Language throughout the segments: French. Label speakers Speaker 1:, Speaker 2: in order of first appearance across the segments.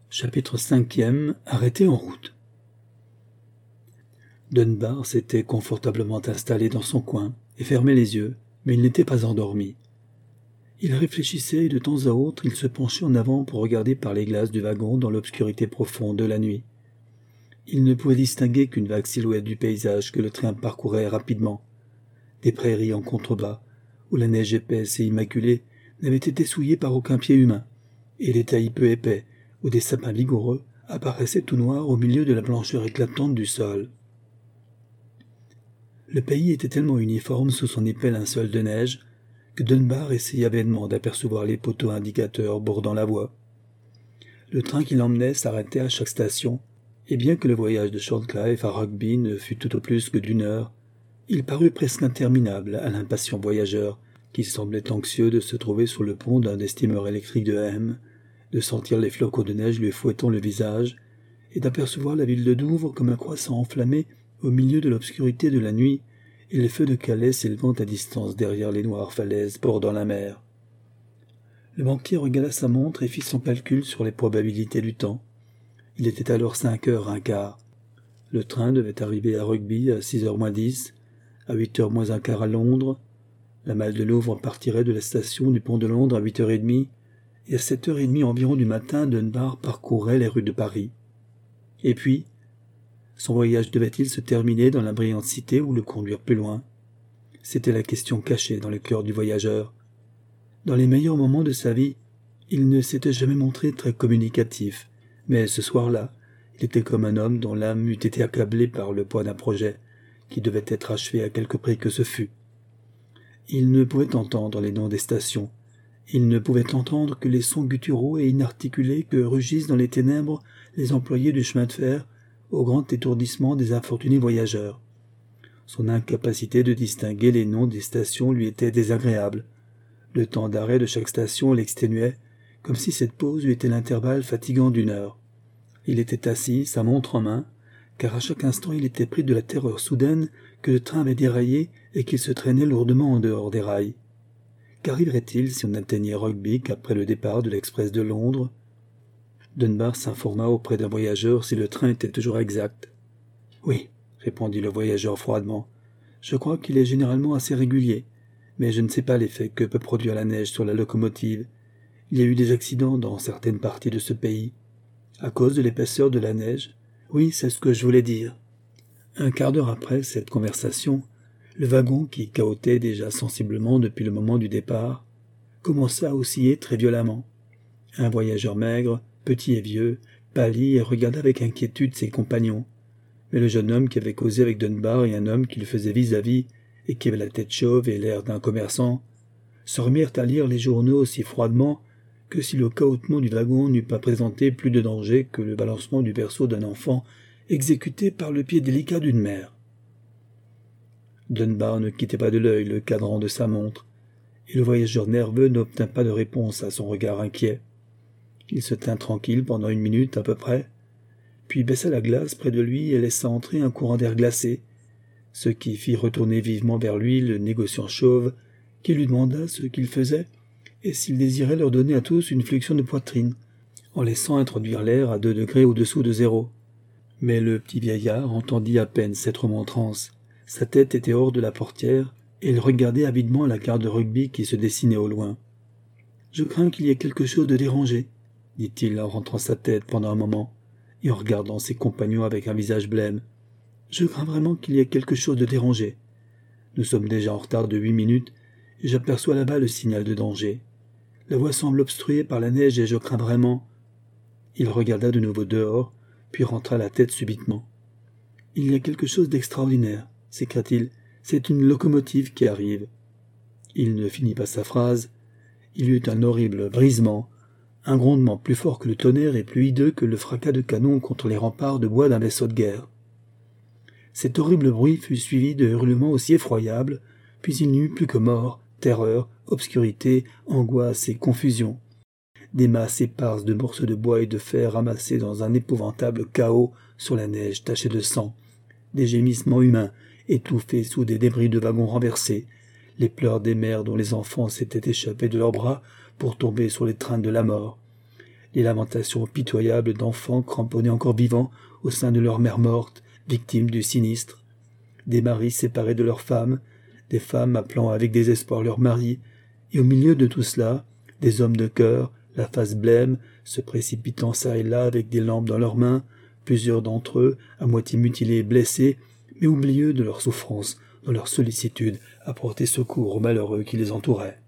Speaker 1: Chapitre 5e. Arrêté en route. Dunbar s'était confortablement installé dans son coin et fermait les yeux, mais il n'était pas endormi. Il réfléchissait et de temps à autre il se penchait en avant pour regarder par les glaces du wagon dans l'obscurité profonde de la nuit. Il ne pouvait distinguer qu'une vague silhouette du paysage que le train parcourait rapidement. Des prairies en contrebas, où la neige épaisse et immaculée n'avait été souillée par aucun pied humain, et des taillis peu épais, où des sapins vigoureux apparaissaient tout noirs au milieu de la blancheur éclatante du sol. Le pays était tellement uniforme sous son épais linceul de neige que Dunbar essaya vainement d'apercevoir les poteaux indicateurs bordant la voie. Le train qui l'emmenait s'arrêtait à chaque station, et bien que le voyage de Shortcliffe à Rugby ne fût tout au plus que d'1 heure, il parut presque interminable à l'impatient voyageur qui semblait anxieux de se trouver sur le pont d'un des steamers électriques de Hem, de sentir les flocons de neige lui fouettant le visage, et d'apercevoir la ville de Douvres comme un croissant enflammé au milieu de l'obscurité de la nuit, et les feux de Calais s'élevant à distance derrière les noires falaises bordant la mer. Le banquier regarda sa montre et fit son calcul sur les probabilités du temps. Il était alors 5h15. Le train devait arriver à Rugby à 6h moins 10, à 8h moins un quart à Londres. La malle de Louvre partirait de la station du pont de Londres à 8h30, et à 7h30 environ du matin, Dunbar parcourrait les rues de Paris. Et puis, son voyage devait-il se terminer dans la brillante cité ou le conduire plus loin? C'était la question cachée dans le cœur du voyageur. Dans les meilleurs moments de sa vie, il ne s'était jamais montré très communicatif, mais ce soir-là, il était comme un homme dont l'âme eût été accablée par le poids d'un projet, qui devait être achevé à quelque prix que ce fût. Il ne pouvait entendre les noms des stations. Il ne pouvait entendre que les sons gutturaux et inarticulés que rugissent dans les ténèbres les employés du chemin de fer, au grand étourdissement des infortunés voyageurs. Son incapacité de distinguer les noms des stations lui était désagréable. Le temps d'arrêt de chaque station l'exténuait, comme si cette pause eût été l'intervalle fatigant d'1 heure. Il était assis, sa montre en main, car à chaque instant il était pris de la terreur soudaine que le train avait déraillé et qu'il se traînait lourdement en dehors des rails. Qu'arriverait-il si on atteignait Rugby qu'après le départ de l'express de Londres? Dunbar s'informa auprès d'un voyageur si le train était toujours exact. « Oui, » répondit le voyageur froidement. « Je crois qu'il est généralement assez régulier, mais je ne sais pas l'effet que peut produire la neige sur la locomotive. Il y a eu des accidents dans certaines parties de ce pays. À cause de l'épaisseur de la neige? Oui, c'est ce que je voulais dire. » Un quart d'heure après cette conversation, le wagon, qui cahotait déjà sensiblement depuis le moment du départ, commença à osciller très violemment. Un voyageur maigre, petit et vieux, pâlit et regarda avec inquiétude ses compagnons. Mais le jeune homme qui avait causé avec Dunbar et un homme qui le faisait vis-à-vis et qui avait la tête chauve et l'air d'un commerçant, se remirent à lire les journaux aussi froidement que si le cahotement du wagon n'eût pas présenté plus de danger que le balancement du berceau d'un enfant exécuté par le pied délicat d'une mère. Dunbar ne quittait pas de l'œil le cadran de sa montre, et le voyageur nerveux n'obtint pas de réponse à son regard inquiet. Il se tint tranquille pendant 1 minute à peu près, puis baissa la glace près de lui et laissa entrer un courant d'air glacé, ce qui fit retourner vivement vers lui le négociant chauve, qui lui demanda ce qu'il faisait et s'il désirait leur donner à tous une flexion de poitrine, en laissant introduire l'air à 2 degrés au-dessous de 0. Mais le petit vieillard entendit à peine cette remontrance. Sa tête était hors de la portière, et il regardait avidement la gare de Rugby qui se dessinait au loin. « Je crains qu'il y ait quelque chose de dérangé, » dit-il en rentrant sa tête pendant un moment, et en regardant ses compagnons avec un visage blême. « Je crains vraiment qu'il y ait quelque chose de dérangé. Nous sommes déjà en retard de 8 minutes, et j'aperçois là-bas le signal de danger. La voie semble obstruée par la neige et je crains vraiment. » Il regarda de nouveau dehors, puis rentra la tête subitement. « Il y a quelque chose d'extraordinaire, » s'écria-t-il. « C'est une locomotive qui arrive. » Il ne finit pas sa phrase. Il y eut un horrible brisement, un grondement plus fort que le tonnerre et plus hideux que le fracas de canon contre les remparts de bois d'un vaisseau de guerre. Cet horrible bruit fut suivi de hurlements aussi effroyables, puis il n'y eut plus que mort, terreur, obscurité, angoisse et confusion. Des masses éparses de morceaux de bois et de fer ramassés dans un épouvantable chaos sur la neige tachée de sang, des gémissements humains étouffés sous des débris de wagons renversés, les pleurs des mères dont les enfants s'étaient échappés de leurs bras pour tomber sur les trains de la mort, les lamentations pitoyables d'enfants cramponnés encore vivants au sein de leur mère morte, victimes du sinistre, des maris séparés de leurs femmes, des femmes appelant avec désespoir leurs maris, et au milieu de tout cela, des hommes de cœur, la face blême, se précipitant çà et là avec des lampes dans leurs mains, plusieurs d'entre eux, à moitié mutilés et blessés, mais oublieux de leur souffrance, dans leur sollicitude, à porter secours aux malheureux qui les entouraient.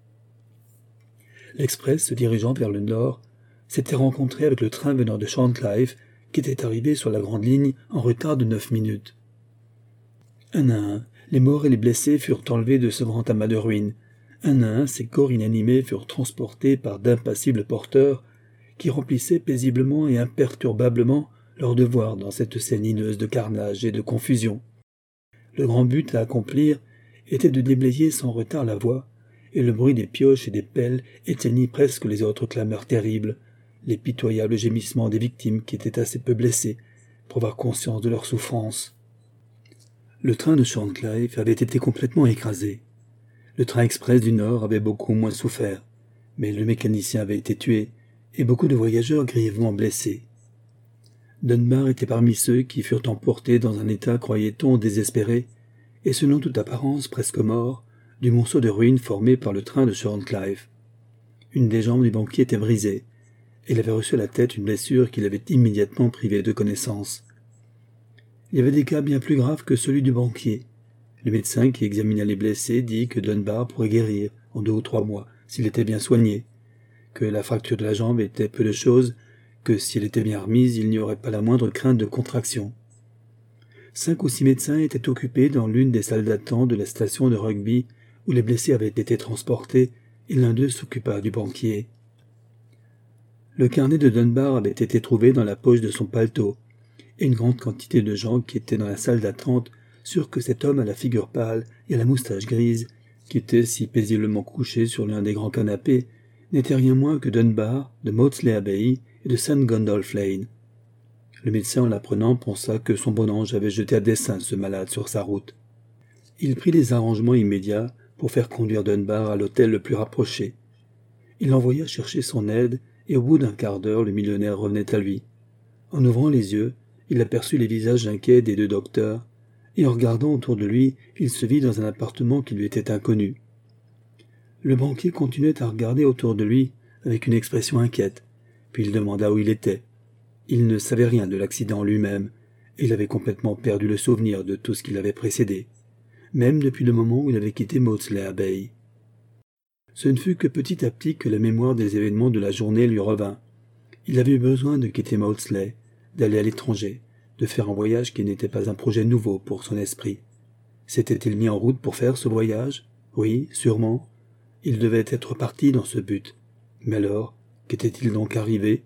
Speaker 1: L'Express, se dirigeant vers le nord, s'était rencontré avec le train venant de Shorncliffe, qui était arrivé sur la grande ligne en retard de 9 minutes. Un à un, les morts et les blessés furent enlevés de ce grand amas de ruines. Un à un, ces corps inanimés furent transportés par d'impassibles porteurs qui remplissaient paisiblement et imperturbablement leur devoir dans cette scène hideuse de carnage et de confusion. Le grand but à accomplir était de déblayer sans retard la voie, et le bruit des pioches et des pelles éteignit presque les autres clameurs terribles, les pitoyables gémissements des victimes qui étaient assez peu blessées pour avoir conscience de leur souffrance. Le train de Shorncliffe avait été complètement écrasé. Le train express du Nord avait beaucoup moins souffert, mais le mécanicien avait été tué, et beaucoup de voyageurs grièvement blessés. Dunbar était parmi ceux qui furent emportés dans un état, croyait-on, désespéré, et selon toute apparence presque mort, du monceau de ruines formé par le train de Shorncliffe. Une des jambes du banquier était brisée, et il avait reçu à la tête une blessure qui l'avait immédiatement privé de connaissance. Il y avait des cas bien plus graves que celui du banquier. Le médecin qui examina les blessés dit que Dunbar pourrait guérir en 2 ou 3 mois s'il était bien soigné, que la fracture de la jambe était peu de chose, que si elle était bien remise, il n'y aurait pas la moindre crainte de contraction. 5 ou 6 médecins étaient occupés dans l'une des salles d'attente de la station de Rugby où les blessés avaient été transportés, et l'un d'eux s'occupa du banquier. Le carnet de Dunbar avait été trouvé dans la poche de son paletot, et une grande quantité de gens qui étaient dans la salle d'attente sûrs que cet homme à la figure pâle et à la moustache grise, qui était si paisiblement couché sur l'un des grands canapés, n'était rien moins que Dunbar, de Maudsley Abbey et de St. Gundolph Lane. Le médecin, en l'apprenant, pensa que son bon ange avait jeté à dessein ce malade sur sa route. Il prit les arrangements immédiats pour faire conduire Dunbar à l'hôtel le plus rapproché. Il l'envoya chercher son aide, et au bout d'un quart d'heure, le millionnaire revenait à lui. En ouvrant les yeux, il aperçut les visages inquiets des 2 docteurs, et en regardant autour de lui, il se vit dans un appartement qui lui était inconnu. Le banquier continuait à regarder autour de lui avec une expression inquiète, puis il demanda où il était. Il ne savait rien de l'accident lui-même, et il avait complètement perdu le souvenir de tout ce qui l'avait précédé, même depuis le moment où il avait quitté Maudsley Abbey. Ce ne fut que petit à petit que la mémoire des événements de la journée lui revint. Il avait eu besoin de quitter Maudsley, d'aller à l'étranger, de faire un voyage qui n'était pas un projet nouveau pour son esprit. S'était-il mis en route pour faire ce voyage? Oui, sûrement. Il devait être parti dans ce but. Mais alors, qu'était-il donc arrivé?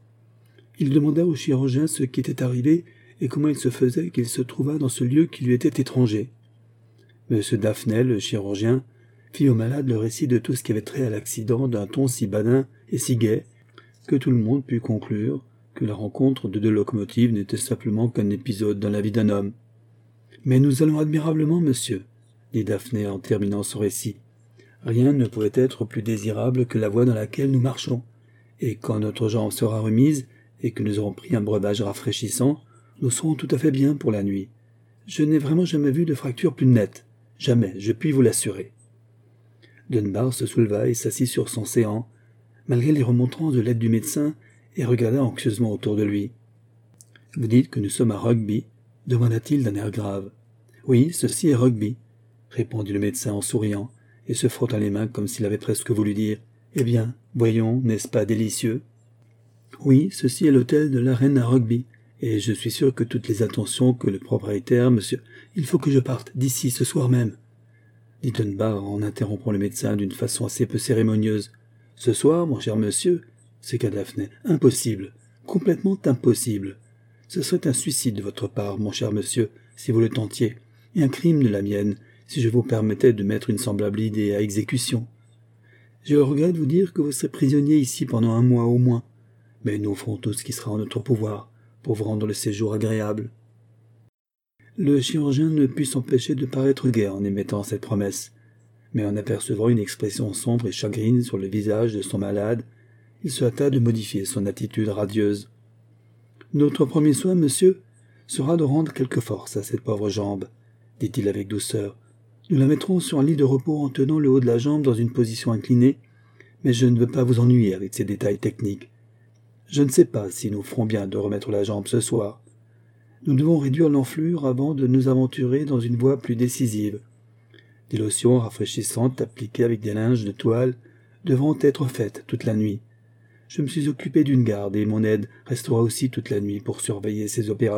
Speaker 1: Il demanda au chirurgien ce qui était arrivé et comment il se faisait qu'il se trouvât dans ce lieu qui lui était étranger. M. Daphne, le chirurgien, fit au malade le récit de tout ce qui avait trait à l'accident d'un ton si badin et si gai que tout le monde put conclure que la rencontre de 2 locomotives n'était simplement qu'un épisode dans la vie d'un homme. « Mais nous allons admirablement, monsieur, » dit Daphne en terminant son récit. « Rien ne pouvait être plus désirable que la voie dans laquelle nous marchons, et quand notre jambe sera remise et que nous aurons pris un breuvage rafraîchissant, nous serons tout à fait bien pour la nuit. Je n'ai vraiment jamais vu de fracture plus nette. Jamais, je puis vous l'assurer. » Dunbar se souleva et s'assit sur son séant, malgré les remontrances de l'aide du médecin, et regarda anxieusement autour de lui. « Vous dites que nous sommes à Rugby ?» demanda-t-il d'un air grave. « Oui, ceci est Rugby, » répondit le médecin en souriant, et se frottant les mains comme s'il avait presque voulu dire « Eh bien, voyons, n'est-ce pas délicieux ?» « Oui, ceci est l'hôtel de la reine à Rugby, et je suis sûr que toutes les attentions que le propriétaire, monsieur... Il faut que je parte d'ici ce soir même, » dit Dunbar en interrompant le médecin d'une façon assez peu cérémonieuse. « Ce soir, mon cher monsieur, s'écria Daphne, impossible, complètement impossible. Ce serait un suicide de votre part, mon cher monsieur, si vous le tentiez, et un crime de la mienne, si je vous permettais de mettre une semblable idée à exécution. Je regrette vous dire que vous serez prisonnier ici pendant 1 mois au moins, mais nous ferons tout ce qui sera en notre pouvoir pour vous rendre le séjour agréable. » Le chirurgien ne put s'empêcher de paraître gai en émettant cette promesse, mais en apercevant une expression sombre et chagrine sur le visage de son malade, il se hâta de modifier son attitude radieuse. « Notre premier soin, monsieur, sera de rendre quelque force à cette pauvre jambe, dit-il avec douceur. Nous la mettrons sur un lit de repos en tenant le haut de la jambe dans une position inclinée, mais je ne veux pas vous ennuyer avec ces détails techniques. Je ne sais pas si nous ferons bien de remettre la jambe ce soir. Nous devons réduire l'enflure avant de nous aventurer dans une voie plus décisive. Des lotions rafraîchissantes appliquées avec des linges de toile devront être faites toute la nuit. Je me suis occupé d'une garde et mon aide restera aussi toute la nuit pour surveiller ces opérations. »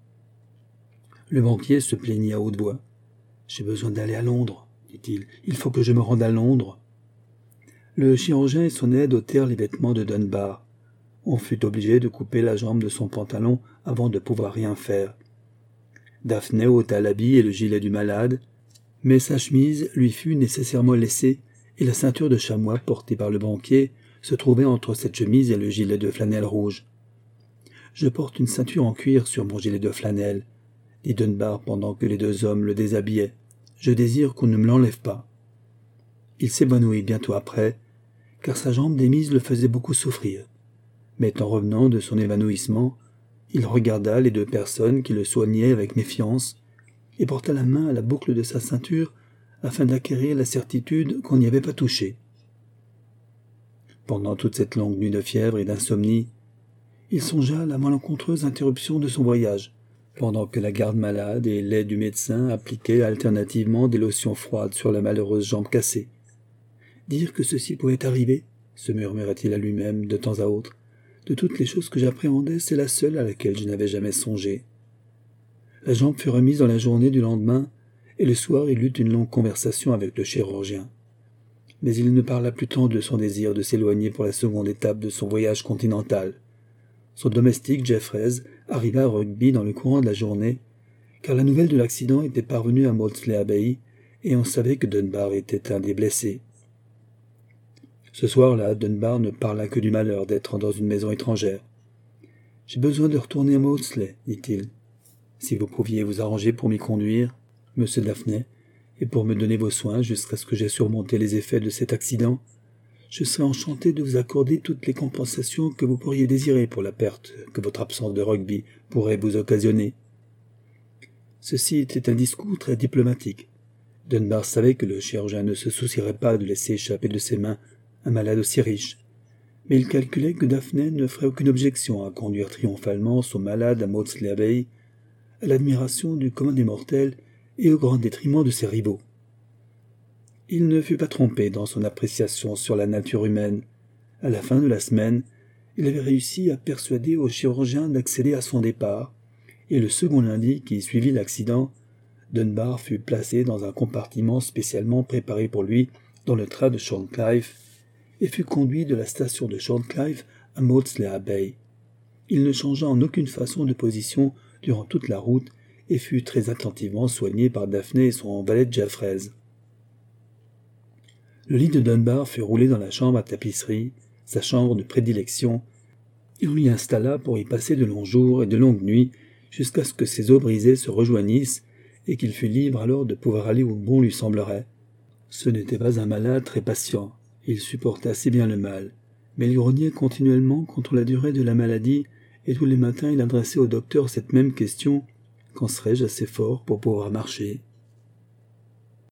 Speaker 1: Le banquier se plaignit à haute voix. « J'ai besoin d'aller à Londres, dit-il. Il faut que je me rende à Londres. » Le chirurgien et son aide ôtèrent les vêtements de Dunbar. On fut obligé de couper la jambe de son pantalon avant de pouvoir rien faire. Daphné ôta l'habit et le gilet du malade, mais sa chemise lui fut nécessairement laissée et la ceinture de chamois portée par le banquier se trouvait entre cette chemise et le gilet de flanelle rouge. « Je porte une ceinture en cuir sur mon gilet de flanelle, » dit Dunbar pendant que les deux hommes le déshabillaient. « Je désire qu'on ne me l'enlève pas. » Il s'évanouit bientôt après, car sa jambe démise le faisait beaucoup souffrir. Mais en revenant de son évanouissement, il regarda les deux personnes qui le soignaient avec méfiance et porta la main à la boucle de sa ceinture afin d'acquérir la certitude qu'on n'y avait pas touché. Pendant toute cette longue nuit de fièvre et d'insomnie, il songea à la malencontreuse interruption de son voyage, pendant que la garde malade et l'aide du médecin appliquaient alternativement des lotions froides sur la malheureuse jambe cassée. Dire que ceci pouvait arriver, se murmurait-il à lui-même de temps à autre. De toutes les choses que j'appréhendais, c'est la seule à laquelle je n'avais jamais songé. La jambe fut remise dans la journée du lendemain, et le soir il eut une longue conversation avec le chirurgien. Mais il ne parla plus tant de son désir de s'éloigner pour la seconde étape de son voyage continental. Son domestique, Jeffreys, arriva à Rugby dans le courant de la journée, car la nouvelle de l'accident était parvenue à Maudsley Abbey, et on savait que Dunbar était un des blessés. Ce soir-là, Dunbar ne parla que du malheur d'être dans une maison étrangère. « J'ai besoin de retourner à Maudsley, dit-il. Si vous pouviez vous arranger pour m'y conduire, monsieur Daphné, et pour me donner vos soins jusqu'à ce que j'aie surmonté les effets de cet accident, je serais enchanté de vous accorder toutes les compensations que vous pourriez désirer pour la perte que votre absence de Rugby pourrait vous occasionner. » Ceci était un discours très diplomatique. Dunbar savait que le chirurgien ne se soucierait pas de laisser échapper de ses mains un malade aussi riche, mais il calculait que Daphné ne ferait aucune objection à conduire triomphalement son malade à Maudsley Abbey, à l'admiration du commun des mortels et au grand détriment de ses rivaux. Il ne fut pas trompé dans son appréciation sur la nature humaine. À la fin de la semaine, il avait réussi à persuader au chirurgien d'accéder à son départ, et le second lundi qui suivit l'accident, Dunbar fut placé dans un compartiment spécialement préparé pour lui dans le train de Shorncliffe, et fut conduit de la station de Shorncliffe à Maudsley Abbey. Il ne changea en aucune façon de position durant toute la route et fut très attentivement soigné par Daphné et son valet Jeffreys. Le lit de Dunbar fut roulé dans la chambre à tapisserie, sa chambre de prédilection, et on l'y installa pour y passer de longs jours et de longues nuits jusqu'à ce que ses os brisés se rejoignissent et qu'il fût libre alors de pouvoir aller où bon lui semblerait. Ce n'était pas un malade très patient. Il supportait assez bien le mal, mais il grognait continuellement contre la durée de la maladie, et tous les matins il adressait au docteur cette même question : « Quand serai-je assez fort pour pouvoir marcher ?»